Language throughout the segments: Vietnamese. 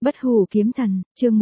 Bất hủ kiếm thần, chương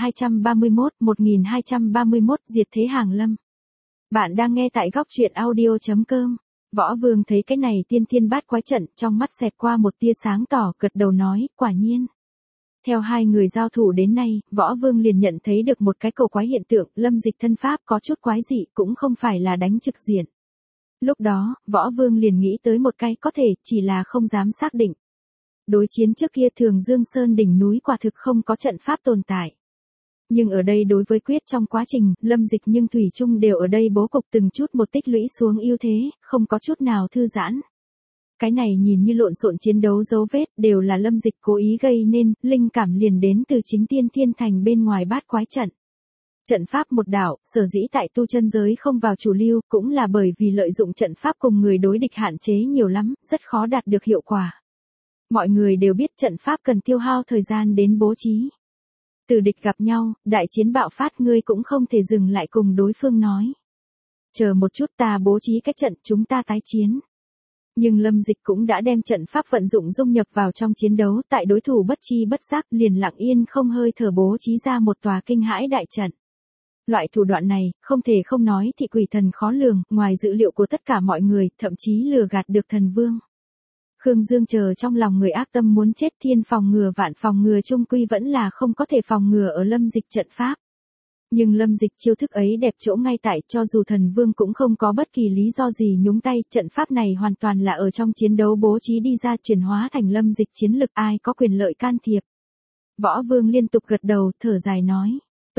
1231, diệt thế hàng lâm. Bạn đang nghe tại góc truyện audio.com. Võ Vương thấy cái này tiên thiên bát quái trận, trong mắt xẹt qua một tia sáng tỏ, gật đầu nói, quả nhiên. Theo hai người giao thủ đến nay, Võ Vương liền nhận thấy được một cái cầu quái hiện tượng, Lâm Dịch thân pháp có chút quái dị, cũng không phải là đánh trực diện. Lúc đó, Võ Vương liền nghĩ tới một cái có thể, chỉ là không dám xác định. Đối chiến trước kia Thường Dương Sơn đỉnh núi quả thực không có trận pháp tồn tại. Nhưng ở đây đối với quyết trong quá trình, Lâm Dịch nhưng thủy chung đều ở đây bố cục từng chút một tích lũy xuống ưu thế, không có chút nào thư giãn. Cái này nhìn như lộn xộn chiến đấu dấu vết, đều là Lâm Dịch cố ý gây nên, linh cảm liền đến từ chính Tiên Thiên Thành bên ngoài bát quái trận. Trận pháp một đảo, sở dĩ tại tu chân giới không vào chủ lưu, cũng là bởi vì lợi dụng trận pháp cùng người đối địch hạn chế nhiều lắm, rất khó đạt được hiệu quả. Mọi người đều biết trận pháp cần tiêu hao thời gian đến bố trí. Từ địch gặp nhau, đại chiến bạo phát, ngươi cũng không thể dừng lại cùng đối phương nói. Chờ một chút, ta bố trí cái trận, chúng ta tái chiến. Nhưng Lâm Dịch cũng đã đem trận pháp vận dụng dung nhập vào trong chiến đấu, tại đối thủ bất chi bất giác liền lặng yên không hơi thở bố trí ra một tòa kinh hãi đại trận. Loại thủ đoạn này, không thể không nói thì quỷ thần khó lường, ngoài dự liệu của tất cả mọi người, thậm chí lừa gạt được thần vương. Khương Dương chờ trong lòng người ác tâm muốn chết, thiên phòng ngừa vạn phòng ngừa chung quy vẫn là không có thể phòng ngừa ở Lâm Dịch trận pháp. Nhưng Lâm Dịch chiêu thức ấy đẹp chỗ ngay tại, cho dù thần vương cũng không có bất kỳ lý do gì nhúng tay, trận pháp này hoàn toàn là ở trong chiến đấu bố trí đi ra, chuyển hóa thành Lâm Dịch chiến lực, ai có quyền lợi can thiệp. Võ Vương liên tục gật đầu, thở dài nói,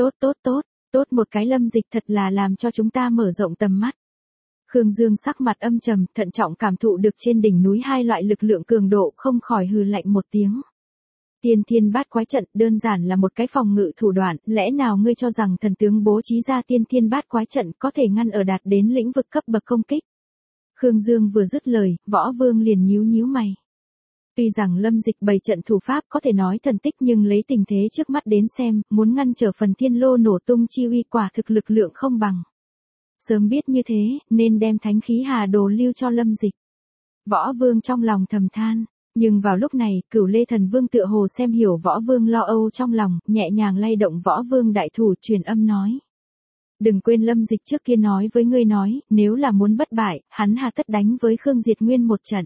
tốt một cái Lâm Dịch, thật là làm cho chúng ta mở rộng tầm mắt. Khương Dương sắc mặt âm trầm, thận trọng cảm thụ được trên đỉnh núi hai loại lực lượng cường độ, không khỏi hừ lạnh một tiếng. Tiên thiên bát quái trận đơn giản là một cái phòng ngự thủ đoạn, lẽ nào ngươi cho rằng thần tướng bố trí ra tiên thiên bát quái trận có thể ngăn ở đạt đến lĩnh vực cấp bậc công kích? Khương Dương vừa dứt lời, Võ Vương liền nhíu mày. Tuy rằng Lâm Dịch bày trận thủ pháp có thể nói thần tích, nhưng lấy tình thế trước mắt đến xem, muốn ngăn trở phần thiên lô nổ tung chi uy quả thực lực lượng không bằng. Sớm biết như thế, nên đem thánh khí hà đồ lưu cho Lâm Dịch. Võ Vương trong lòng thầm than, nhưng vào lúc này, Cửu Lê Thần Vương tựa hồ xem hiểu Võ Vương lo âu trong lòng, nhẹ nhàng lay động Võ Vương đại thủ, truyền âm nói. Đừng quên Lâm Dịch trước kia nói với ngươi nói, nếu là muốn bất bại, hắn hà tất đánh với Khương Diệt Nguyên một trận.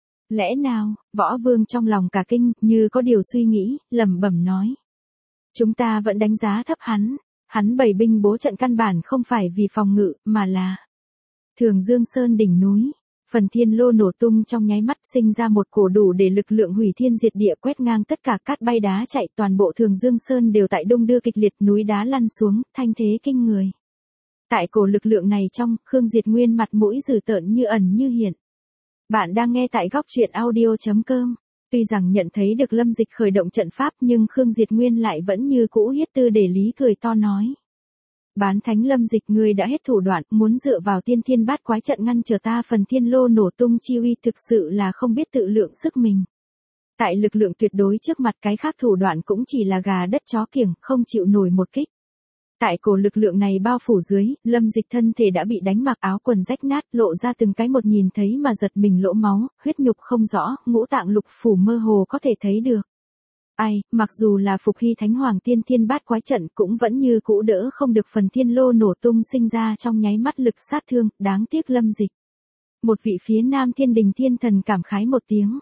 Lẽ nào? Võ Vương trong lòng cả kinh, như có điều suy nghĩ, lẩm bẩm nói. Chúng ta vẫn đánh giá thấp hắn. Hắn bày binh bố trận căn bản không phải vì phòng ngự, mà là Thường Dương Sơn đỉnh núi. Phần thiên lô nổ tung trong nháy mắt, sinh ra một cổ đủ để lực lượng hủy thiên diệt địa, quét ngang tất cả, cát bay đá chạy, toàn bộ Thường Dương Sơn đều tại đung đưa kịch liệt, núi đá lăn xuống, thanh thế kinh người. Tại cổ lực lượng này trong, Khương Diệt Nguyên mặt mũi dữ tợn như ẩn như hiện. Bạn đang nghe tại góc truyện audio.com. Tuy rằng nhận thấy được Lâm Dịch khởi động trận pháp, nhưng Khương Diệt Nguyên lại vẫn như cũ hiết tư để lý, cười to nói. Bán thánh Lâm Dịch, ngươi đã hết thủ đoạn, muốn dựa vào tiên thiên bát quái trận ngăn trở ta phần thiên lô nổ tung chi uy, thực sự là không biết tự lượng sức mình. Tại lực lượng tuyệt đối trước mặt, cái khác thủ đoạn cũng chỉ là gà đất chó kiểng, không chịu nổi một kích. Tại cổ lực lượng này bao phủ dưới, Lâm Dịch thân thể đã bị đánh mặc, áo quần rách nát, lộ ra từng cái một nhìn thấy mà giật mình lỗ máu, huyết nhục không rõ, ngũ tạng lục phủ mơ hồ có thể thấy được. Ai, mặc dù là phục hy thánh hoàng tiên thiên bát quái trận cũng vẫn như cũ đỡ không được phần thiên lô nổ tung sinh ra trong nháy mắt lực sát thương, đáng tiếc Lâm Dịch. Một vị phía nam thiên đình thiên thần cảm khái một tiếng.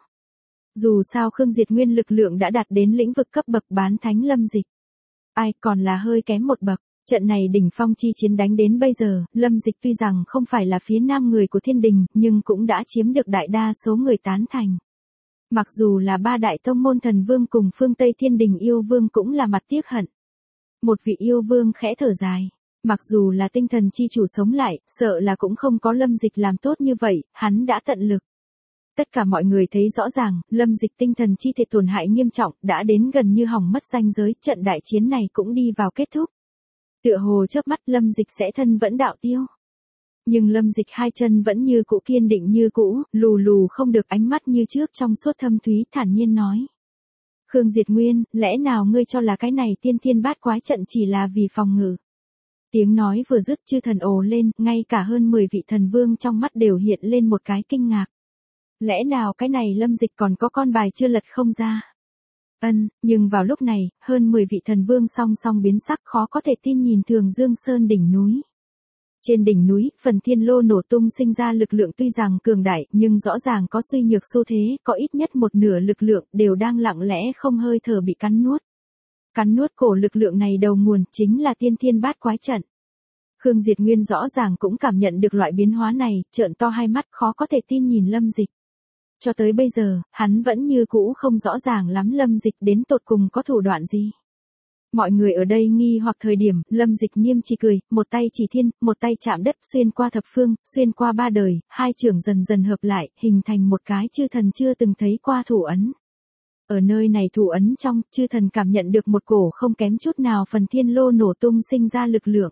Dù sao Khương Diệt Nguyên lực lượng đã đạt đến lĩnh vực cấp bậc bán thánh Lâm Dịch. Ai, còn là hơi kém một bậc. Trận này đỉnh phong chi chiến đánh đến bây giờ, Lâm Dịch tuy rằng không phải là phía nam người của thiên đình, nhưng cũng đã chiếm được đại đa số người tán thành. Mặc dù là ba đại tông môn thần vương cùng phương Tây thiên đình yêu vương cũng là mặt tiếc hận. Một vị yêu vương khẽ thở dài. Mặc dù là tinh thần chi chủ sống lại, sợ là cũng không có Lâm Dịch làm tốt như vậy, hắn đã tận lực. Tất cả mọi người thấy rõ ràng, Lâm Dịch tinh thần chi thể tổn hại nghiêm trọng, đã đến gần như hỏng mất ranh giới, trận đại chiến này cũng đi vào kết thúc. Tựa hồ chớp mắt Lâm Dịch sẽ thân vẫn đạo tiêu. Nhưng Lâm Dịch hai chân vẫn như cũ kiên định như cũ, lù không được, ánh mắt như trước trong suốt thâm thúy, thản nhiên nói. Khương Diệt Nguyên, lẽ nào ngươi cho là cái này tiên thiên bát quái trận chỉ là vì phòng ngự? Tiếng nói vừa dứt, chư thần ồ lên, ngay cả hơn 10 vị thần vương trong mắt đều hiện lên một cái kinh ngạc. Lẽ nào cái này Lâm Dịch còn có con bài chưa lật không ra? Nhưng vào lúc này, hơn 10 vị thần vương song song biến sắc khó có thể tin nhìn Thường Dương Sơn đỉnh núi. Trên đỉnh núi, phần thiên lô nổ tung sinh ra lực lượng tuy rằng cường đại nhưng rõ ràng có suy nhược xu thế, có ít nhất một nửa lực lượng đều đang lặng lẽ không hơi thở bị cắn nuốt. Cắn nuốt cổ lực lượng này đầu nguồn chính là tiên thiên bát quái trận. Khương Diệt Nguyên rõ ràng cũng cảm nhận được loại biến hóa này, trợn to hai mắt khó có thể tin nhìn Lâm Dịch. Cho tới bây giờ, hắn vẫn như cũ không rõ ràng lắm Lâm Dịch đến tột cùng có thủ đoạn gì. Mọi người ở đây nghi hoặc thời điểm, Lâm Dịch nghiêm chỉ cười, một tay chỉ thiên, một tay chạm đất, xuyên qua thập phương, xuyên qua ba đời, hai trưởng dần dần hợp lại, hình thành một cái chư thần chưa từng thấy qua thủ ấn. Ở nơi này thủ ấn trong, chư thần cảm nhận được một cổ không kém chút nào phần thiên lô nổ tung sinh ra lực lượng.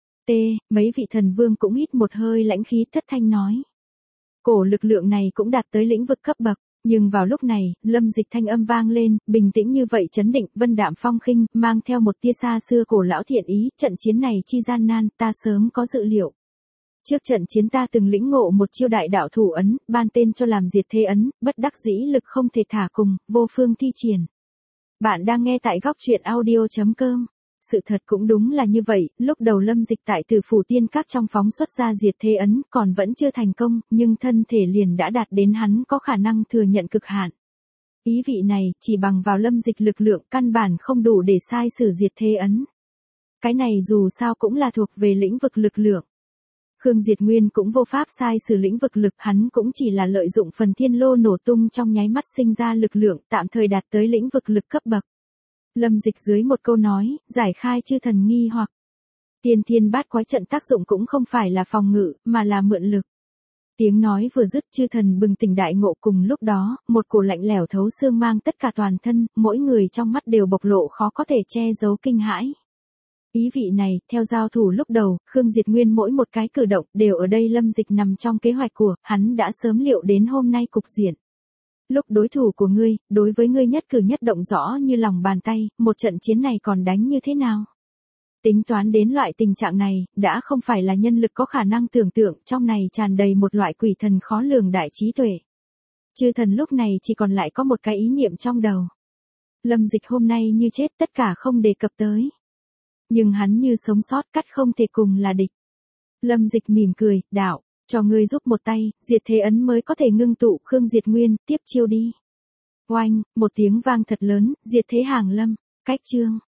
Mấy vị thần vương cũng hít một hơi lãnh khí thất thanh nói. Cổ lực lượng này cũng đạt tới lĩnh vực cấp bậc. Nhưng vào lúc này, Lâm Dịch thanh âm vang lên, bình tĩnh như vậy chấn định, vân đạm phong khinh, mang theo một tia xa xưa cổ lão thiện ý, trận chiến này chi gian nan, ta sớm có dự liệu. Trước trận chiến ta từng lĩnh ngộ một chiêu đại đạo thủ ấn, ban tên cho làm diệt thế ấn, bất đắc dĩ lực không thể thả cùng, vô phương thi triển. Bạn đang nghe tại góc truyện audio.com. Sự thật cũng đúng là như vậy, lúc đầu Lâm Dịch tại Tử Phủ Tiên Các trong phóng xuất ra diệt thế ấn, còn vẫn chưa thành công, nhưng thân thể liền đã đạt đến hắn có khả năng thừa nhận cực hạn. Ý vị này, chỉ bằng vào Lâm Dịch lực lượng căn bản không đủ để sai sử diệt thế ấn. Cái này dù sao cũng là thuộc về lĩnh vực lực lượng. Khương Diệt Nguyên cũng vô pháp sai sử lĩnh vực lực, hắn cũng chỉ là lợi dụng phần thiên lô nổ tung trong nháy mắt sinh ra lực lượng, tạm thời đạt tới lĩnh vực lực cấp bậc. Lâm Dịch dưới một câu nói, giải khai chư thần nghi hoặc. Tiên thiên bát quái trận tác dụng cũng không phải là phòng ngự, mà là mượn lực. Tiếng nói vừa dứt, chư thần bừng tỉnh đại ngộ, cùng lúc đó, một cổ lạnh lẽo thấu xương mang tất cả toàn thân, mỗi người trong mắt đều bộc lộ khó có thể che giấu kinh hãi. Ý vị này, theo giao thủ lúc đầu, Khương Diệt Nguyên mỗi một cái cử động đều ở đây Lâm Dịch nằm trong kế hoạch của, hắn đã sớm liệu đến hôm nay cục diện. Lúc đối thủ của ngươi, đối với ngươi nhất cử nhất động rõ như lòng bàn tay, một trận chiến này còn đánh như thế nào? Tính toán đến loại tình trạng này, đã không phải là nhân lực có khả năng tưởng tượng, trong này tràn đầy một loại quỷ thần khó lường đại trí tuệ. Chư thần lúc này chỉ còn lại có một cái ý niệm trong đầu. Lâm Dịch hôm nay như chết, tất cả không đề cập tới. Nhưng hắn như sống sót, cắt không thể cùng là địch. Lâm Dịch mỉm cười, đạo, cho ngươi giúp một tay, diệt thế ấn mới có thể ngưng tụ. Khương Diệt Nguyên, tiếp chiêu đi. Oanh, một tiếng vang thật lớn, diệt thế hàng lâm, cách chương.